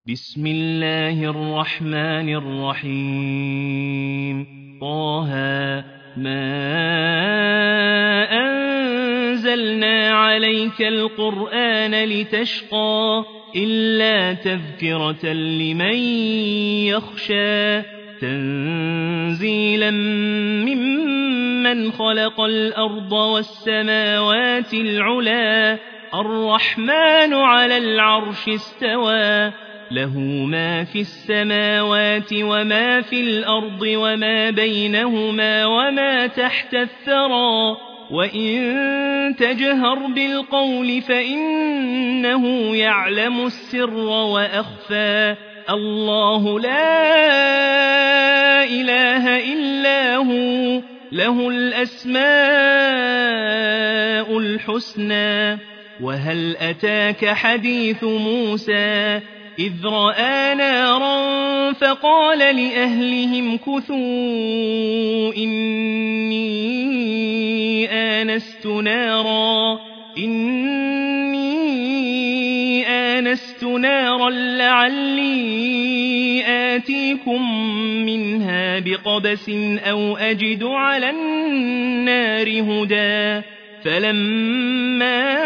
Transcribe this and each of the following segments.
بسم الله الرحمن الرحيم طه ما أنزلنا عليك القرآن لتشقى إلا تذكرة لمن يخشى تنزيلا ممن خلق الأرض والسماوات العلا الرحمن على العرش استوى له ما في السماوات وما في الأرض وما بينهما وما تحت الثرى وإن تجهر بالقول فإنه يعلم السر وأخفى الله لا إله إلا هو له الأسماء الحسنى وهل أتاك حديث موسى إذ رأى نارا فقال لأهلهم كثوا إني آنست نارا لعلي آتيكم منها بقبس أو أجد على النار هدى فلما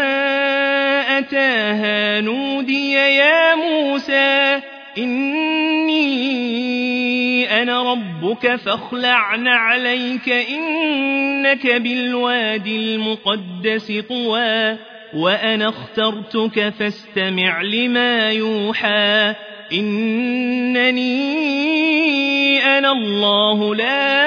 أتاها نودي يا موسى إني أنا ربك فاخلع نعليك إنك بالوادي المقدس طوى وأنا اخترتك فاستمع لما يوحى إنني أنا الله لا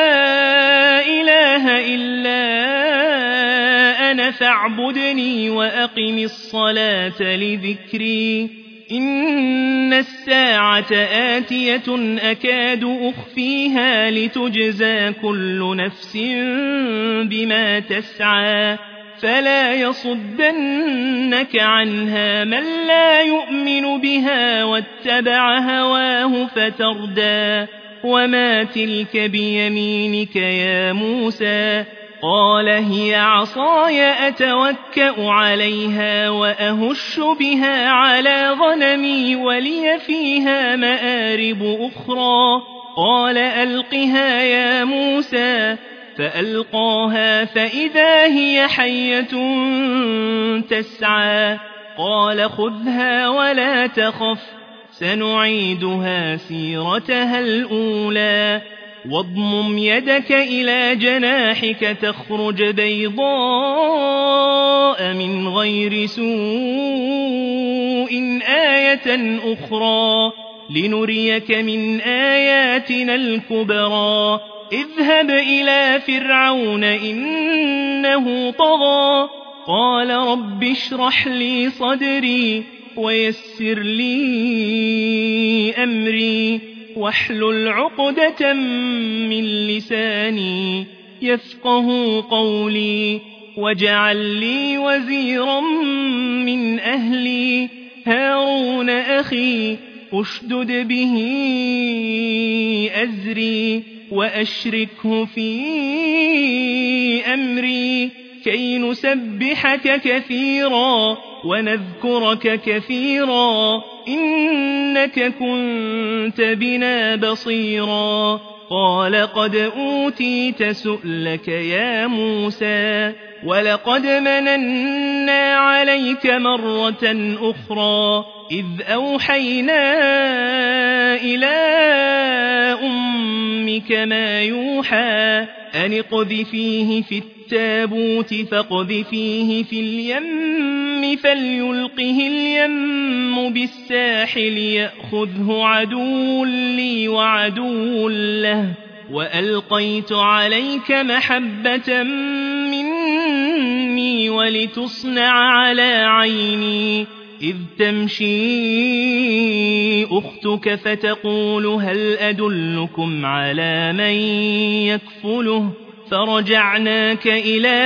إله إلا أنا فاعبدني وأقم الصلاة لذكري إن الساعة آتية أكاد أخفيها لتجزى كل نفس بما تسعى فلا يصدنك عنها من لا يؤمن بها واتبع هواه فتردى وما تلك بيمينك يا موسى قال هي عصاي أتوكأ عليها وأهش بها على غنمي ولي فيها مآرب أخرى قال ألقها يا موسى فألقاها فإذا هي حية تسعى قال خذها ولا تخف سنعيدها سيرتها الأولى واضمم يدك إلى جناحك تخرج بيضاء من غير سوء آية أخرى لنريك من آياتنا الكبرى اذهب إلى فرعون إنه طغى قال رب اشرح لي صدري ويسر لي أمري واحلل عقدة من لساني يفقه قولي واجعل لي وزيرا من أهلي هارون أخي أشدد به أزري وأشركه في أمري كي نسبحك كثيرا ونذكرك كثيرا إنك كنت بنا بصيرا قال قد أوتيت سؤلك يا موسى ولقد مننا عليك مرة أخرى إذ أوحينا إلى أمك ما يوحى أن اقذفيه في التابوت فاقذفيه في اليم فليلقه اليم بالساحل يأخذه عدو لي وعدو له وألقيت عليك محبة مني ولتصنع على عيني إذ تمشي أختك فتقول هل أدلكم على من يكفله فرجعناك إلى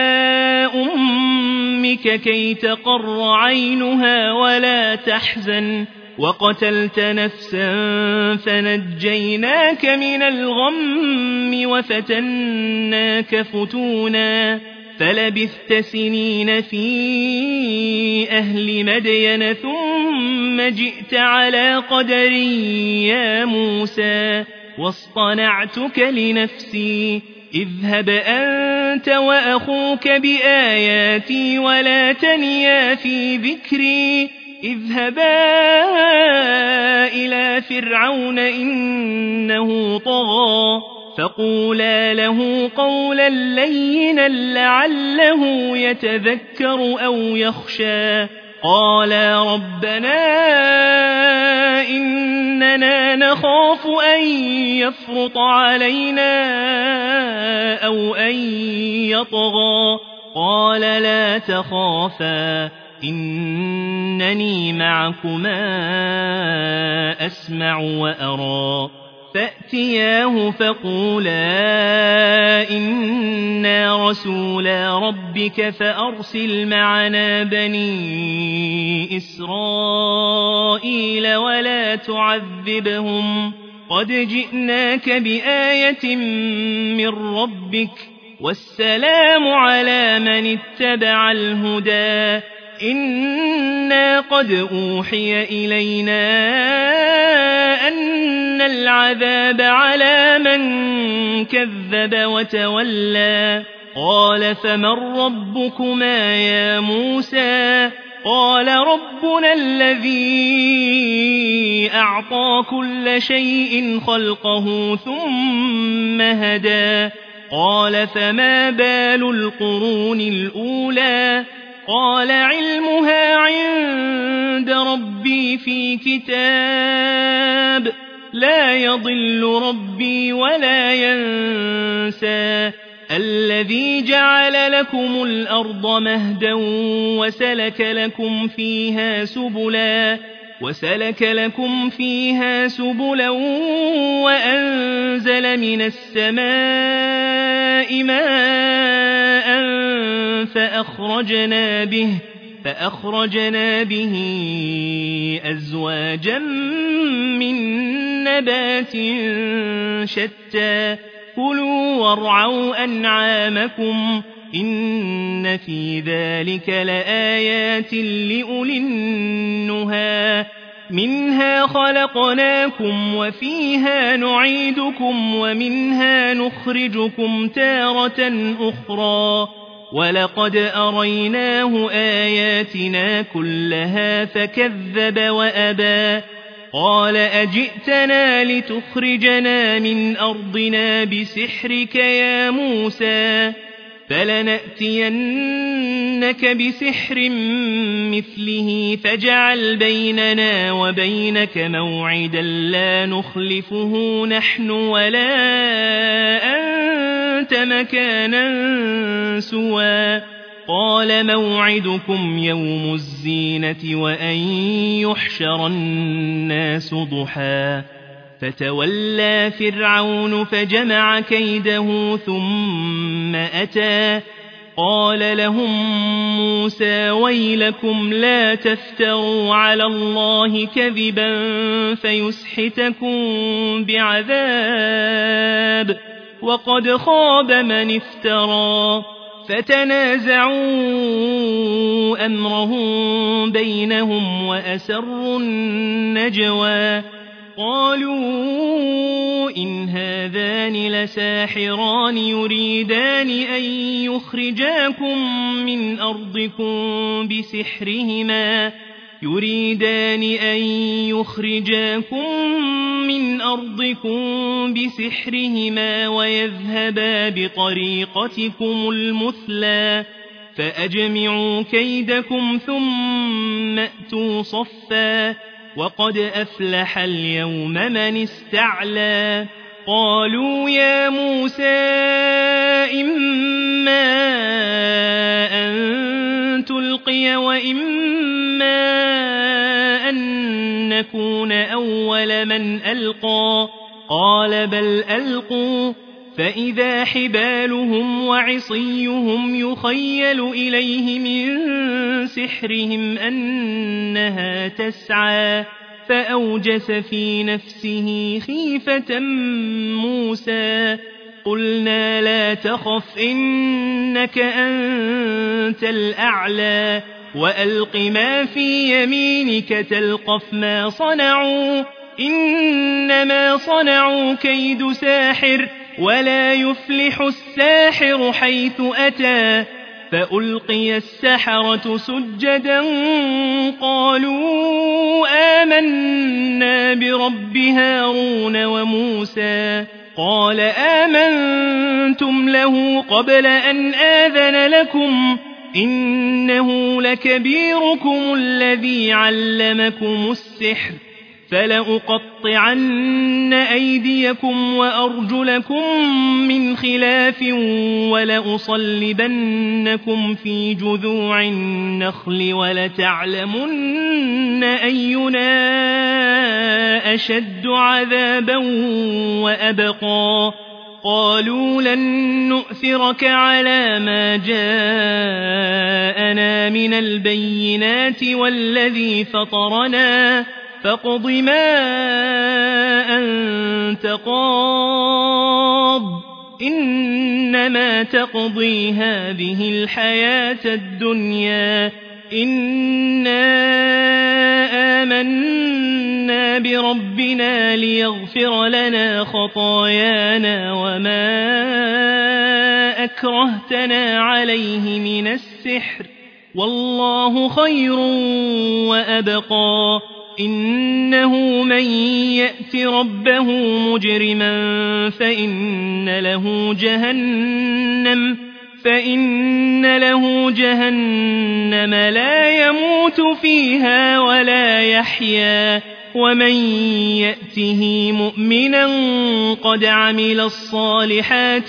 أمك كي تقر عينها ولا تحزن وقتلت نفسا فنجيناك من الغم وفتناك فتونا فلبثت سنين في أهل مدين ثم جئت على قدر يا موسى واصطنعتك لنفسي اذهب أنت وأخوك بآياتي ولا تنيا في ذكري اذهبا إلى فرعون إنه طغى فقولا له قولا لينا لعله يتذكر أو يخشى قالا ربنا إننا نخاف أن يفرط علينا أو أن يطغى قال لا تخافا إنني معكما أسمع وأرى فأتياه فقولا إنا رسولا ربك فأرسل معنا بني إسرائيل ولا تعذبهم قد جئناك بآية من ربك والسلام على من اتبع الهدى إنا قد أوحي إلينا أن العذاب على من كذب وتولى قال فمن ربكما يا موسى قال ربنا الذي أعطى كل شيء خلقه ثم هدى قال فما بال القرون الأولى قال علمها عند ربي في كتاب لا يضل ربي ولا ينسى الذي جعل لكم الأرض مهدا وسلك لكم فيها سبلا وأنزل من السماء ماء فأخرجنا به أزواجا من نبات شتى كلوا وارعوا أنعامكم إن في ذلك لآيات لأولي النهى منها خلقناكم وفيها نعيدكم ومنها نخرجكم تارة أخرى ولقد أريناه آياتنا كلها فكذب وأبى قال أجئتنا لتخرجنا من أرضنا بسحرك يا موسى فلنأتينك بسحر مثله فاجعل بيننا وبينك موعدا لا نخلفه نحن ولا أنت مكانا سوى قال موعدكم يوم الزينة وأن يحشر الناس ضحى فتولى فرعون فجمع كيده ثم أتى قال لهم موسى ويلكم لا تفتروا على الله كذبا فيسحتكم بعذاب وقد خاب من افترى فتنازعوا أمرهم بينهم وأسروا النجوى قالوا إن هذان لساحران يريدان أن يخرجاكم من أرضكم بسحرهما ويذهبا بطريقتكم المثلى فأجمعوا كيدكم ثم أتوا صفا وقد أفلح اليوم من استعلى قالوا يا موسى إما أن تلقي وإما أن نكون أول من ألقى قال بل ألقوا فإذا حبالهم وعصيهم يخيل إليه من سحرهم أنها تسعى فأوجس في نفسه خيفة موسى قلنا لا تخف إنك أنت الأعلى وألق ما في يمينك تلقف ما صنعوا إنما صنعوا كيد ساحر ولا يفلح الساحر حيث أتى فألقي السحرة سجدا قالوا آمنا برب هارون وموسى قال آمنتم له قبل أن آذن لكم إنه لكبيركم الذي علمكم السحر فلأقطعن أيديكم وأرجلكم من خلاف ولأصلبنكم في جذوع النخل ولتعلمن أينا أشد عذابا وأبقى قالوا لن نؤثرك على ما جاءنا من البينات والذي فطرنا فاقض ما أنت قاض إنما تقضي هذه الحياة الدنيا إنا آمنا بربنا ليغفر لنا خطايانا وما أكرهتنا عليه من السحر والله خير وأبقى إنه من يأت ربه مجرما فإن له جهنم لا يموت فيها ولا يحيا ومن يأته مؤمنا قد عمل الصالحات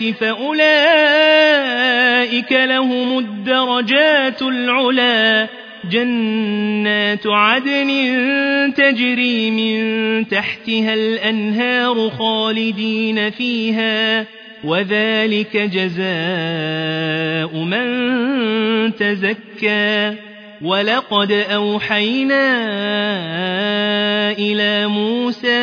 فأولئك لهم الدرجات العلى جنات عدن تجري من تحتها الأنهار خالدين فيها وذلك جزاء من تزكى ولقد أوحينا إلى موسى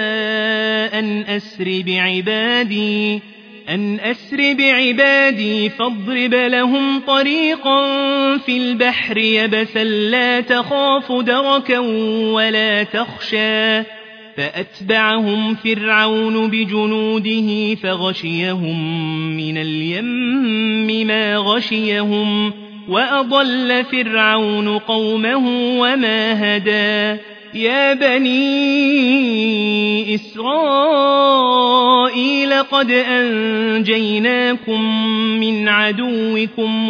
أن أسر بعبادي فاضرب لهم طريقا في البحر يبسا لا تخاف دركا ولا تخشى فأتبعهم فرعون بجنوده فغشيهم من اليم ما غشيهم وأضل فرعون قومه وما هدى يا بني إسرائيل قد أنجيناكم من عدوكم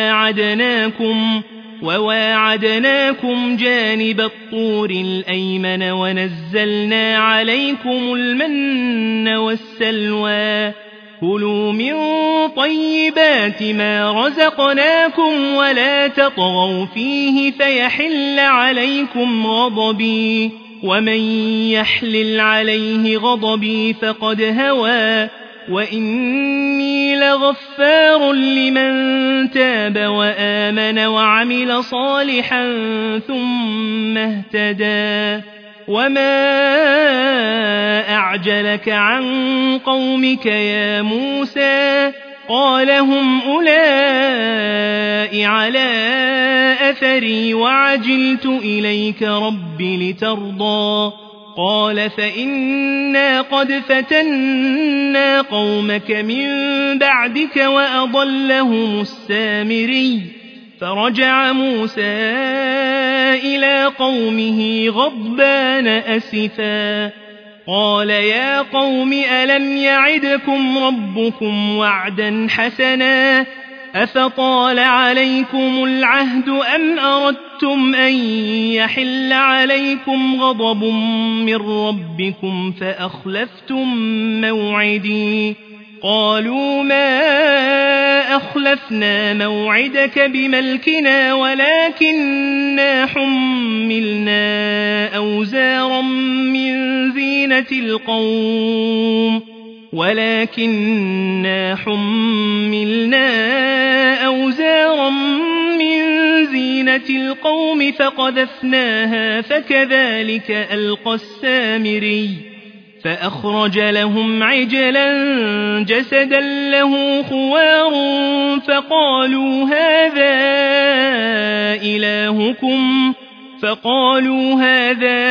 وواعدناكم جانب الطور الأيمن ونزلنا عليكم المن والسلوى كلوا من طيبات ما رزقناكم ولا تطغوا فيه فيحل عليكم غضبي ومن يحلل عليه غضبي فقد هوى وإني لغفار لمن تاب وآمن وعمل صالحا ثم اهتدى وما أعجلك عن قومك يا موسى قال هم أولئك على أثري وعجلت إليك رب لترضى قال فإنا قد فتنا قومك من بعدك وأضلهم السامري فرجع موسى إلى قومه غضبان أسفا قال يا قوم ألم يعدكم ربكم وعدا حسنا أفطال عليكم العهد أم أردتم أن يحل عليكم غضب من ربكم فأخلفتم موعدي قالوا ما أخلفنا موعدك بملكنا ولكننا حملنا أوزارا من زينة القوم فقذفناها فكذلك ألقى السامري فأخرج لهم عجلا جسدا له خوار فقالوا هذا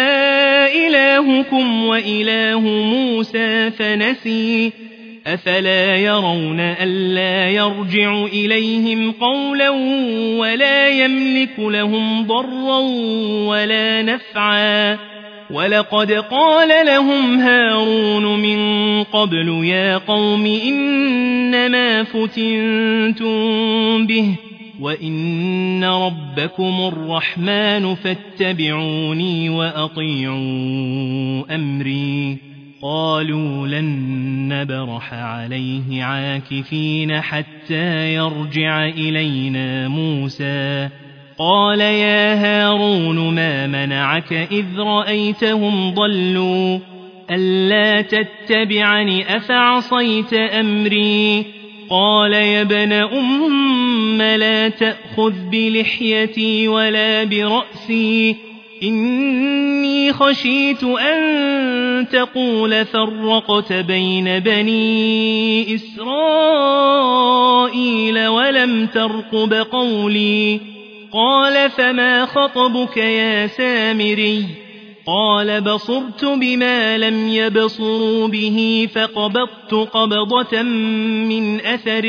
إلهكم وإله موسى فنسي أفلا يرون ألا يرجع إليهم قولا ولا يملك لهم ضرا ولا نفعا ولقد قال لهم هارون من قبل يا قوم إنما فتنتم به وإن ربكم الرحمن فاتبعوني وأطيعوا أمري قالوا لن نبرح عليه عاكفين حتى يرجع إلينا موسى قال يا هارون ما منعك إذ رأيتهم ضلوا ألا تتبعني أفعصيت أمري قال يا ابن أم لا تأخذ بلحيتي ولا برأسي إني خشيت أن تقول فرقت بين بني إسرائيل ولم ترقب قولي قال فما خطبك يا سامري قال بصرت بما لم يبصروا به فقبضت قبضة من أثر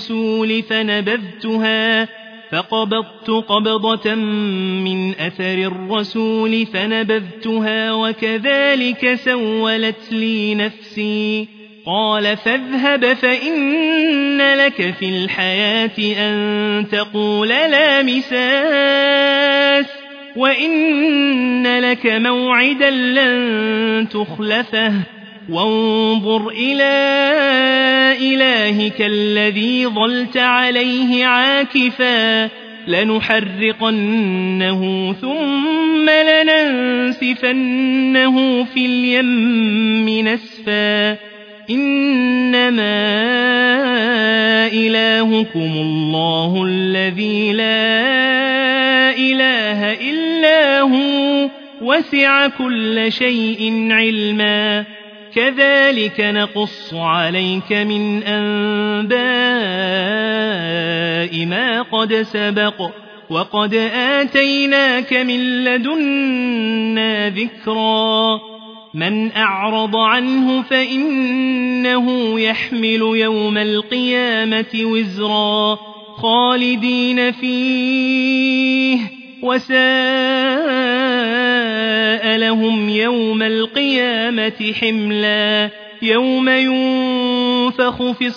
الرسول فنبذتها وكذلك سولت لي نفسي قال فاذهب فإن لك في الحياة أن تقول لا مساس وإن لك موعدا لن تخلفه وانظر إلى إلهك الذي ظلت عليه عاكفا لنحرقنه ثم لننسفنه في اليم نسفا إنما إلهكم الله الذي لا إله إلا هو وسع كل شيء علما كذلك نقص عليك من أنباء ما قد سبق وقد آتيناك من لدنا ذكرا من أعرض عنه فإنه يحمل يوم القيامة وزرا خالدين فيه وساء لهم يوم القيامة حملا يوم ينفخ في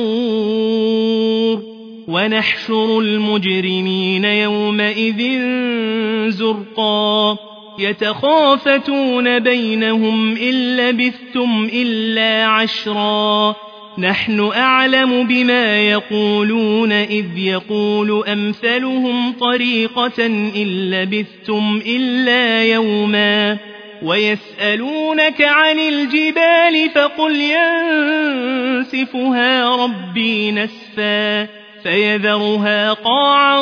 الصور ونحشر المجرمين يومئذ زرقا يتخافتون بينهم إن لبثتم إلا عشرا نحن أعلم بما يقولون إذ يقول أمثلهم طريقة إن لبثتم إلا يوما ويسألونك عن الجبال فقل ينسفها ربي نسفا فيذرها قاعا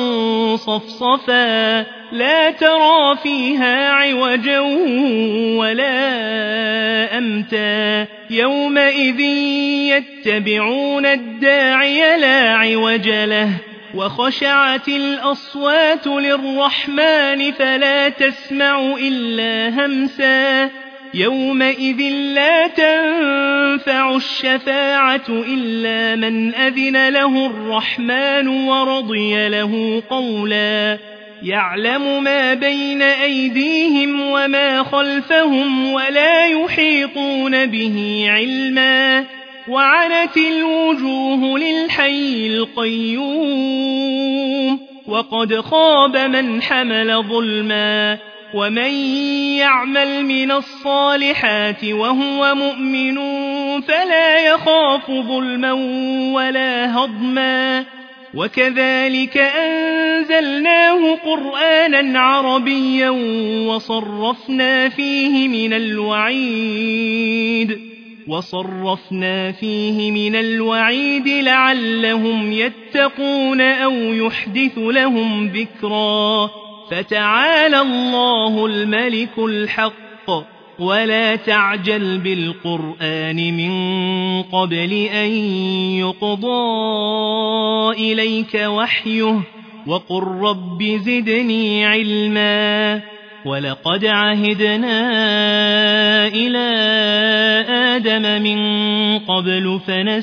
صفصفا لا ترى فيها عوجا ولا أمتا يومئذ يتبعون الداعي لا عوج له وخشعت الأصوات للرحمن فلا تسمع إلا همسا يومئذ لا تنفع الشفاعة إلا من أذن له الرحمن ورضي له قولا يعلم ما بين أيديهم وما خلفهم ولا يحيطون به علما وعنت الوجوه للحي القيوم وقد خاب من حمل ظلما ومن يعمل من الصالحات وهو مؤمن فلا يخاف ظلما ولا هضما وكذلك أنزلناه قرآنا عربيا وصرفنا فيه من الوعيد لعلهم يتقون أو يحدث لهم ذكرا فتعالى الله الملك الحق ولا تعجل بالقرآن من قبل أن يقضى إليك وحيه وقل رب زدني علما ولقد عهدنا إلى آدم من قبل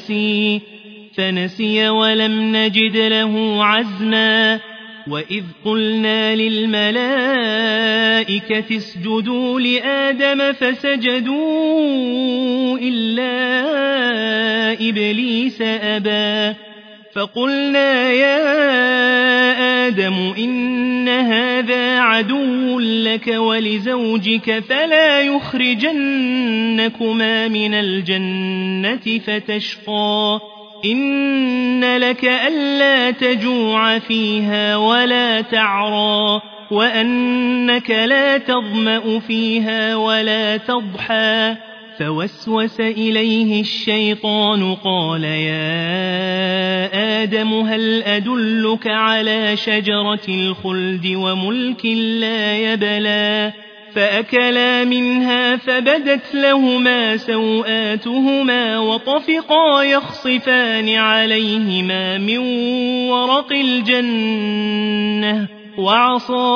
فنسي ولم نجد له عزما وإذ قلنا للملائكة اسجدوا لآدم فسجدوا إلا إبليس أبى فقلنا يا آدم إن هذا عدو لك ولزوجك فلا يخرجنكما من الجنة فتشقى إن لك ألا تجوع فيها ولا تعرى وأنك لا تظمأ فيها ولا تضحى فوسوس إليه الشيطان قال يا آدم هل أدلك على شجرة الخلد وملك لا يبلى فأكلا منها فبدت لهما سوآتهما وطفقا يخصفان عليهما من ورق الجنة وعصى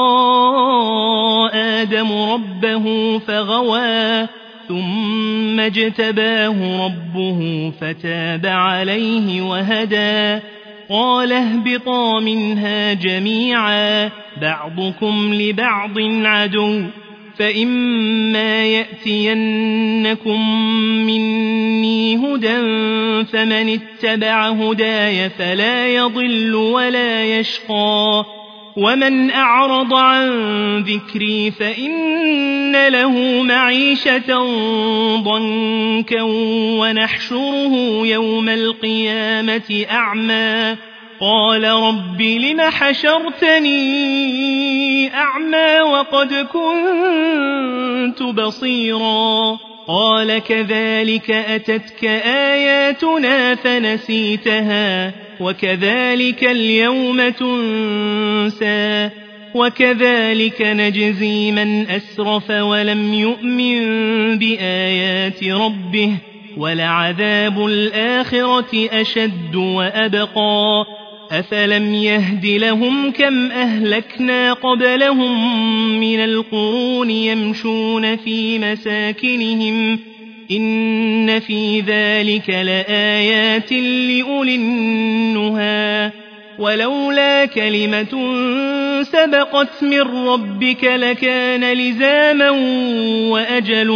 آدم ربه فغوى ثم اجتباه ربه فتاب عليه وهدى قال اهبطا منها جميعا بعضكم لبعض عدو فإما يأتينكم مني هدى فمن اتبع هداي فلا يضل ولا يشقى ومن أعرض عن ذكري فإن له معيشة ضنكا ونحشره يوم القيامة أعمى قال رب لم حشرتني أعمى وقد كنت بصيرا قال كذلك أتتك آياتنا فنسيتها وكذلك اليوم تنسى وكذلك نجزي من أسرف ولم يؤمن بآيات ربه ولعذاب الآخرة أشد وأبقى أفلم يهد لهم كم أهلكنا قبلهم من القرون يمشون في مساكنهم إن في ذلك لآيات لأولي النهى ولولا كلمة سبقت من ربك لكان لزاما وأجل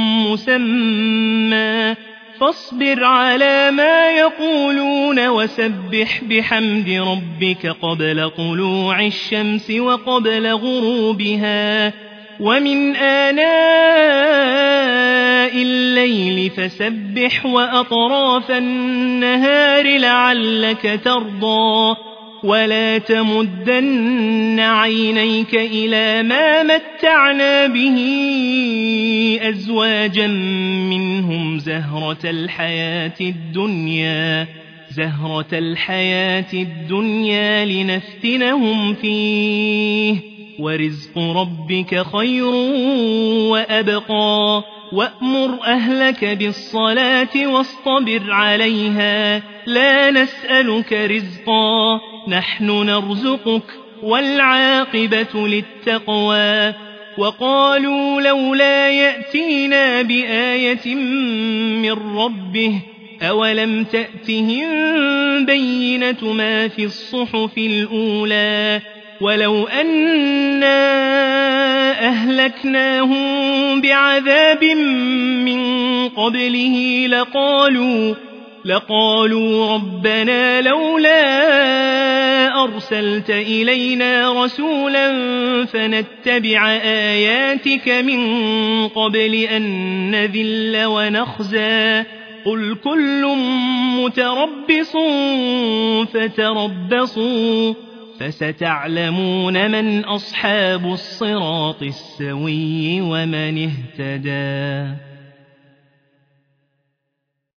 مسمى فاصبر على ما يقولون وسبح بحمد ربك قبل طلوع الشمس وقبل غروبها ومن آناء الليل فسبح وأطراف النهار لعلك ترضى ولا تمدن عينيك إلى ما متعنا به أزواجا منهم زهرة الحياة الدنيا لنفتنهم فيه ورزق ربك خير وأبقى وأمر أهلك بالصلاة واصطبر عليها لا نسألك رزقا نحن نرزقك والعاقبة للتقوى وقالوا لولا يأتينا بآية من ربه أولم تأتهم بينة ما في الصحف الأولى ولو أنا أهلكناهم بعذاب من قبله لقالوا ربنا لولا أرسلت إلينا رسولا فنتبع آياتك من قبل أن نذل ونخزى قل كل متربص فتربصوا فستعلمون من أصحاب الصراط السوي ومن اهتدى